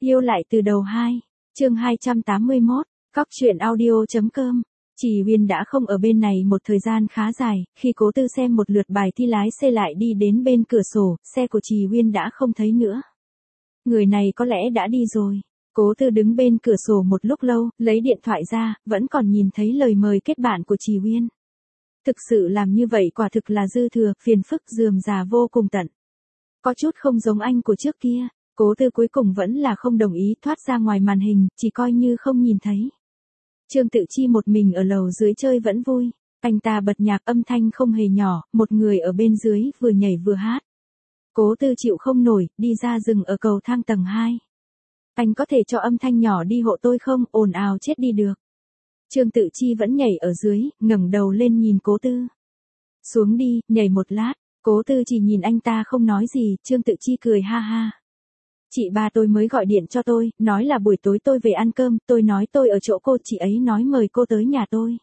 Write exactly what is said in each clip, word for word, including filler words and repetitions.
Yêu lại từ đầu hai, chương hai trăm tám mươi mốt, Cóc truyện audio.com. Chỉ Huyên đã không ở bên này một thời gian khá dài, khi Cố Tư xem một lượt bài thi lái xe lại đi đến bên cửa sổ, xe của Trì Huyên đã không thấy nữa. Người này có lẽ đã đi rồi. Cố Tư đứng bên cửa sổ một lúc lâu, lấy điện thoại ra, vẫn còn nhìn thấy lời mời kết bạn của Trì Huyên. Thực sự làm như vậy quả thực là dư thừa, phiền phức rườm rà vô cùng tận. Có chút không giống anh của trước kia. Cố Tư cuối cùng vẫn là không đồng ý thoát ra ngoài màn hình, chỉ coi như không nhìn thấy. Trương Tự Chi một mình ở lầu dưới chơi vẫn vui. Anh ta bật nhạc âm thanh không hề nhỏ, một người ở bên dưới vừa nhảy vừa hát. Cố Tư chịu không nổi, đi ra rừng ở cầu thang tầng hai. Anh có thể cho âm thanh nhỏ đi hộ tôi không, ồn ào chết đi được. Trương Tự Chi vẫn nhảy ở dưới, ngẩng đầu lên nhìn Cố Tư. Xuống đi, nhảy một lát. Cố Tư chỉ nhìn anh ta không nói gì, Trương Tự Chi cười ha ha. Chị ba tôi mới gọi điện cho tôi, nói là buổi tối tôi về ăn cơm, tôi nói tôi ở chỗ cô, chị ấy nói mời cô tới nhà tôi.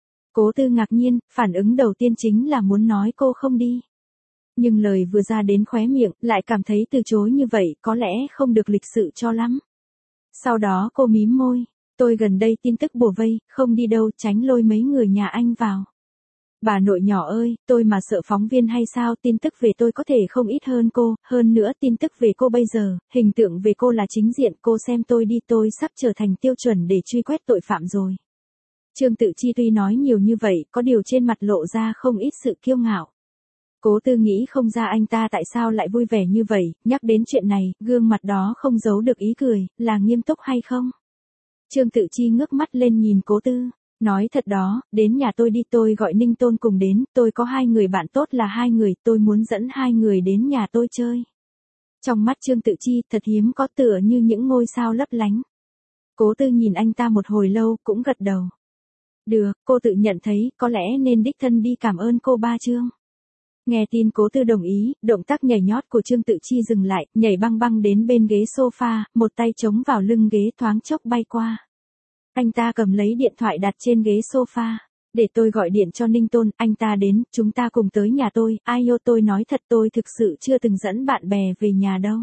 Cố Tư ngạc nhiên, phản ứng đầu tiên chính là muốn nói cô không đi. Nhưng lời vừa ra đến khóe miệng, lại cảm thấy từ chối như vậy, có lẽ không được lịch sự cho lắm. Sau đó cô mím môi, tôi gần đây tin tức bủa vây, không đi đâu, tránh lôi mấy người nhà anh vào. Bà nội nhỏ ơi, tôi mà sợ phóng viên hay sao, tin tức về tôi có thể không ít hơn cô, hơn nữa tin tức về cô bây giờ, hình tượng về cô là chính diện, cô xem tôi đi, tôi sắp trở thành tiêu chuẩn để truy quét tội phạm rồi. Trương Tự Chi tuy nói nhiều như vậy, có điều trên mặt lộ ra không ít sự kiêu ngạo. Cố Tư nghĩ không ra anh ta tại sao lại vui vẻ như vậy, nhắc đến chuyện này, gương mặt đó không giấu được ý cười, là nghiêm túc hay không? Trương Tự Chi ngước mắt lên nhìn Cố Tư. Nói thật đó, đến nhà tôi đi, tôi gọi Ninh Tôn cùng đến, tôi có hai người bạn tốt là hai người, tôi muốn dẫn hai người đến nhà tôi chơi. Trong mắt Trương Tự Chi thật hiếm có tựa như những ngôi sao lấp lánh. Cố Tư nhìn anh ta một hồi lâu, cũng gật đầu. Được, cô tự nhận thấy, có lẽ nên đích thân đi cảm ơn cô ba Trương. Nghe tin Cố Tư đồng ý, động tác nhảy nhót của Trương Tự Chi dừng lại, nhảy băng băng đến bên ghế sofa, một tay chống vào lưng ghế thoáng chốc bay qua. Anh ta cầm lấy điện thoại đặt trên ghế sofa. Để tôi gọi điện cho Ninh Tôn, anh ta đến, chúng ta cùng tới nhà tôi. Ai ô, tôi nói thật, tôi thực sự chưa từng dẫn bạn bè về nhà đâu.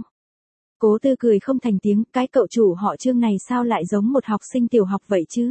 Cố Tư cười không thành tiếng, cái cậu chủ họ Trương này sao lại giống một học sinh tiểu học vậy chứ?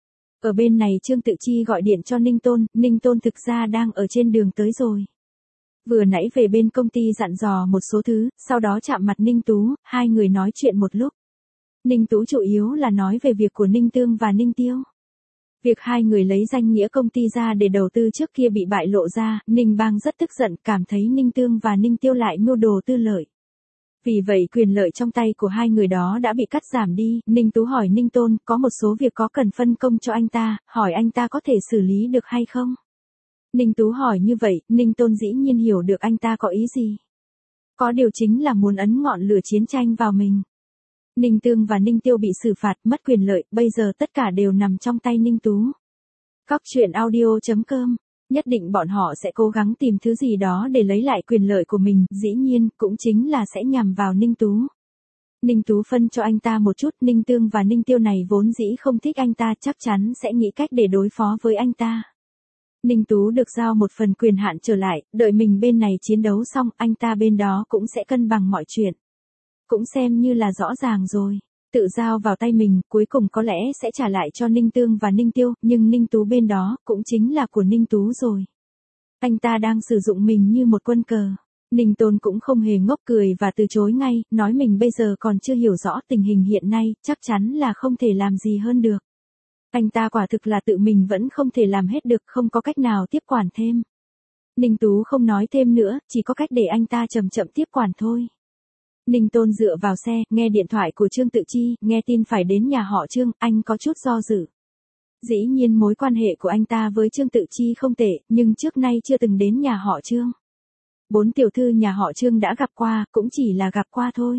Ở bên này Trương Tự Chi gọi điện cho Ninh Tôn, Ninh Tôn thực ra đang ở trên đường tới rồi. Vừa nãy về bên công ty dặn dò một số thứ, sau đó chạm mặt Ninh Tú, hai người nói chuyện một lúc. Ninh Tú chủ yếu là nói về việc của Ninh Tương và Ninh Tiêu. Việc hai người lấy danh nghĩa công ty ra để đầu tư trước kia bị bại lộ ra, Ninh Bang rất tức giận, cảm thấy Ninh Tương và Ninh Tiêu lại mưu đồ tư lợi. Vì vậy quyền lợi trong tay của hai người đó đã bị cắt giảm đi. Ninh Tú hỏi Ninh Tôn, có một số việc có cần phân công cho anh ta, hỏi anh ta có thể xử lý được hay không? Ninh Tú hỏi như vậy, Ninh Tôn dĩ nhiên hiểu được anh ta có ý gì. Có điều chính là muốn ấn ngọn lửa chiến tranh vào mình. Ninh Tương và Ninh Tiêu bị xử phạt, mất quyền lợi, bây giờ tất cả đều nằm trong tay Ninh Tú. Cóc truyện audio.com. Nhất định bọn họ sẽ cố gắng tìm thứ gì đó để lấy lại quyền lợi của mình, dĩ nhiên, cũng chính là sẽ nhằm vào Ninh Tú. Ninh Tú phân cho anh ta một chút, Ninh Tương và Ninh Tiêu này vốn dĩ không thích anh ta, chắc chắn sẽ nghĩ cách để đối phó với anh ta. Ninh Tú được giao một phần quyền hạn trở lại, đợi mình bên này chiến đấu xong, anh ta bên đó cũng sẽ cân bằng mọi chuyện. Cũng xem như là rõ ràng rồi. Tự giao vào tay mình, cuối cùng có lẽ sẽ trả lại cho Ninh Tương và Ninh Tiêu, nhưng Ninh Tú bên đó, cũng chính là của Ninh Tú rồi. Anh ta đang sử dụng mình như một quân cờ. Ninh Tôn cũng không hề ngốc, cười và từ chối ngay, nói mình bây giờ còn chưa hiểu rõ tình hình hiện nay, chắc chắn là không thể làm gì hơn được. Anh ta quả thực là tự mình vẫn không thể làm hết được, không có cách nào tiếp quản thêm. Ninh Tú không nói thêm nữa, chỉ có cách để anh ta chậm chậm tiếp quản thôi. Ninh Tôn dựa vào xe, nghe điện thoại của Trương Tự Chi, nghe tin phải đến nhà họ Trương, anh có chút do dự. Dĩ nhiên mối quan hệ của anh ta với Trương Tự Chi không tệ, nhưng trước nay chưa từng đến nhà họ Trương. Bốn tiểu thư nhà họ Trương đã gặp qua, cũng chỉ là gặp qua thôi.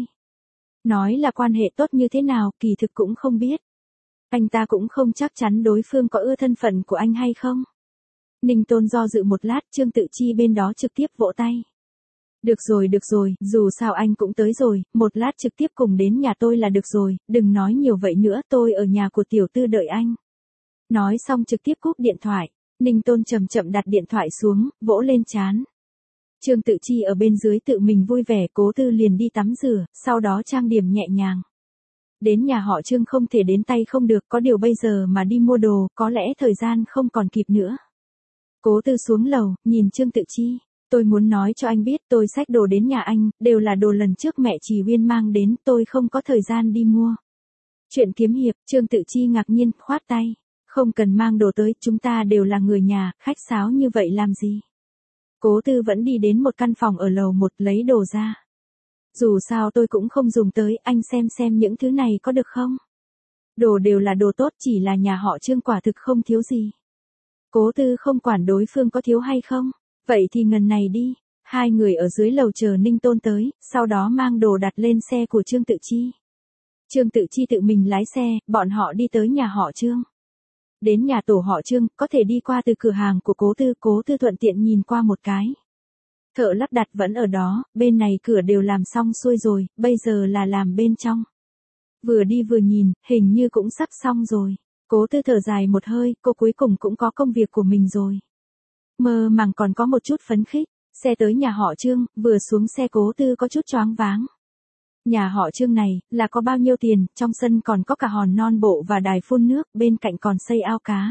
Nói là quan hệ tốt như thế nào, kỳ thực cũng không biết. Anh ta cũng không chắc chắn đối phương có ưa thân phận của anh hay không. Ninh Tôn do dự một lát, Trương Tự Chi bên đó trực tiếp vỗ tay. Được rồi được rồi, dù sao anh cũng tới rồi, một lát trực tiếp cùng đến nhà tôi là được rồi, đừng nói nhiều vậy nữa, tôi ở nhà của tiểu tư đợi anh. Nói xong trực tiếp cúp điện thoại, Ninh Tôn chậm chậm đặt điện thoại xuống, vỗ lên trán. Trương Tự Chi ở bên dưới tự mình vui vẻ, Cố Tư liền đi tắm rửa, sau đó trang điểm nhẹ nhàng. Đến nhà họ Trương không thể đến tay không được, có điều bây giờ mà đi mua đồ, có lẽ thời gian không còn kịp nữa. Cố Tư xuống lầu, nhìn Trương Tự Chi. Tôi muốn nói cho anh biết tôi xách đồ đến nhà anh, đều là đồ lần trước mẹ Trì Uyên mang đến, tôi không có thời gian đi mua. Chuyện kiếm hiệp, Trương Tự Chi ngạc nhiên, khoát tay. Không cần mang đồ tới, chúng ta đều là người nhà, khách sáo như vậy làm gì? Cố Tư vẫn đi đến một căn phòng ở lầu một lấy đồ ra. Dù sao tôi cũng không dùng tới, anh xem xem những thứ này có được không? Đồ đều là đồ tốt, chỉ là nhà họ Trương quả thực không thiếu gì. Cố Tư không quản đối phương có thiếu hay không, vậy thì ngần này đi. Hai người ở dưới lầu chờ Ninh Tôn tới, sau đó mang đồ đặt lên xe của Trương Tự Chi. Trương Tự Chi tự mình lái xe, bọn họ đi tới nhà họ Trương. Đến nhà tổ họ Trương, có thể đi qua từ cửa hàng của Cố Tư, Cố Tư thuận tiện nhìn qua một cái. Thợ lắp đặt vẫn ở đó, bên này cửa đều làm xong xuôi rồi, bây giờ là làm bên trong. Vừa đi vừa nhìn, hình như cũng sắp xong rồi. Cố Tư thở dài một hơi, cô cuối cùng cũng có công việc của mình rồi. Mơ màng còn có một chút phấn khích, xe tới nhà họ Trương, vừa xuống xe Cố Tư có chút choáng váng. Nhà họ Trương này, là có bao nhiêu tiền, trong sân còn có cả hòn non bộ và đài phun nước, bên cạnh còn xây ao cá.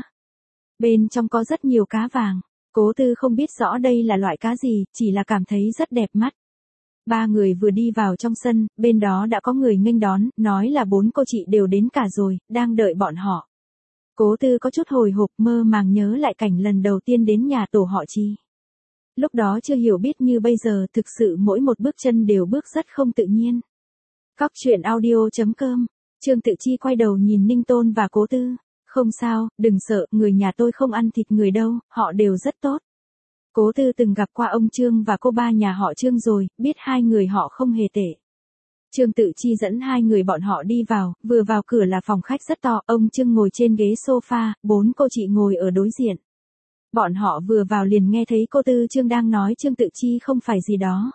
Bên trong có rất nhiều cá vàng. Cố Tư không biết rõ đây là loại cá gì, chỉ là cảm thấy rất đẹp mắt. Ba người vừa đi vào trong sân, bên đó đã có người nghênh đón, nói là bốn cô chị đều đến cả rồi, đang đợi bọn họ. Cố Tư có chút hồi hộp, mơ màng nhớ lại cảnh lần đầu tiên đến nhà tổ họ Chi. Lúc đó chưa hiểu biết như bây giờ, thực sự mỗi một bước chân đều bước rất không tự nhiên. Cóc truyện audio chấm com, Trương Tự Chi quay đầu nhìn Ninh Tôn và Cố Tư. Không sao, đừng sợ, người nhà tôi không ăn thịt người đâu, họ đều rất tốt. Cố Tư từng gặp qua ông Trương và cô ba nhà họ Trương rồi, biết hai người họ không hề tệ. Trương Tự Chi dẫn hai người bọn họ đi vào, vừa vào cửa là phòng khách rất to, ông Trương ngồi trên ghế sofa, bốn cô chị ngồi ở đối diện. Bọn họ vừa vào liền nghe thấy cô Tư Trương đang nói Trương Tự Chi không phải gì đó.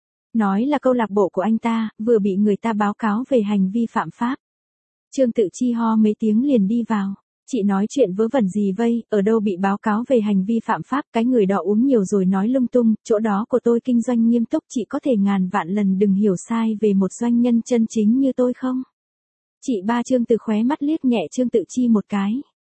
Nói là câu lạc bộ của anh ta, vừa bị người ta báo cáo về hành vi phạm pháp. Trương Tự Chi ho mấy tiếng liền đi vào. Chị nói chuyện vớ vẩn gì vây, ở đâu bị báo cáo về hành vi phạm pháp, cái người đó uống nhiều rồi nói lung tung, chỗ đó của tôi kinh doanh nghiêm túc, chị có thể ngàn vạn lần đừng hiểu sai về một doanh nhân chân chính như tôi không? Chị ba Trương từ khóe mắt liếc nhẹ Trương Tự Chi một cái.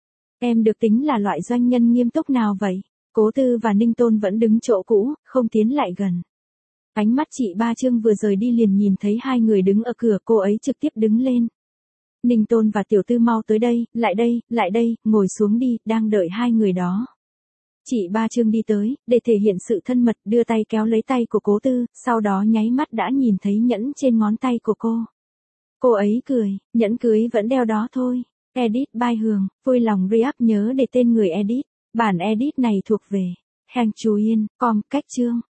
Em được tính là loại doanh nhân nghiêm túc nào vậy? Cố Tư và Ninh Tôn vẫn đứng chỗ cũ, không tiến lại gần. Ánh mắt chị ba Trương vừa rời đi liền nhìn thấy hai người đứng ở cửa, cô ấy trực tiếp đứng lên. Ninh Tôn và Tiểu Tư mau tới đây, lại đây, lại đây, ngồi xuống đi, đang đợi hai người đó. Chị ba Trương đi tới, để thể hiện sự thân mật, đưa tay kéo lấy tay của Cố Tư, sau đó nháy mắt đã nhìn thấy nhẫn trên ngón tay của cô. Cô ấy cười, nhẫn cưới vẫn đeo đó thôi. Edit by Hường, vui lòng re-up nhớ để tên người edit. Bản edit này thuộc về Heng Chú Yên, com, cách chương.